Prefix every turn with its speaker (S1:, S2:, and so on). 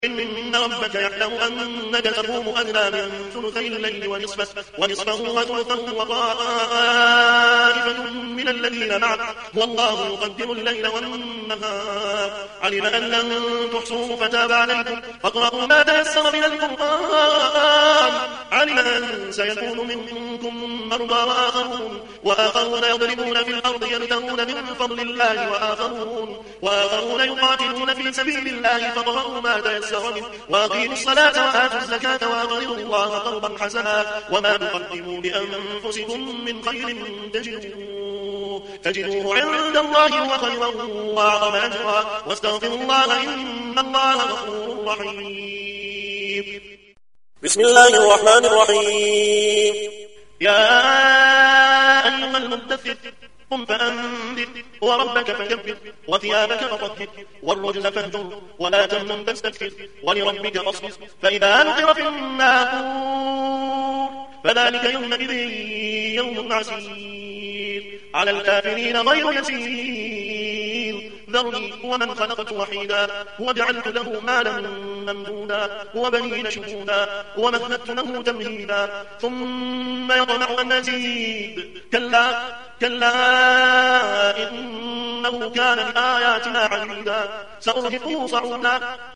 S1: إن ربك يعلم أنك تقوم أدنى من ثلثي الليل ونصفه وثلثه وطائفة من الذين معك والله يقدر الليل والنهار علم أن لن تحصوه فتاب عليكم فاقرؤوا ما تيسر من القرآن علم أن سيكون منكم مرضى وآخرون يضربون في الأرض يبتغون من فضل الله وآخرون يقاتلون في سبيل الله فاقرؤوا ما تيسر منه وأقيموا الصلاة وآتوا الزكاة وأقرضوا الله قرضا حسنا وما تقدموا لأنفسكم من خير تجدوه عند الله هو خيرا وأعظم أجرا واستغفروا الله إن الله غفور رحيم.
S2: بسم الله الرحمن الرحيم.
S1: يا أيها المدثر قم فأنذر وربك فكبر وثيابك فطهر والرجز فاهجر ولا تمنن تستكثر ولربك فاصبر فإذا نقر في الناقور فذلك يومئذ يوم عسير على الكافرين غير يسير ذرني ومن خلقت وحيدا وجعلت له مالا ممدودا وبنين شهودا ومهدت له تمهيدا ثم يطمع أن أزيد كلا إنه كان لآياتنا عنيدا سأرهقه صعودا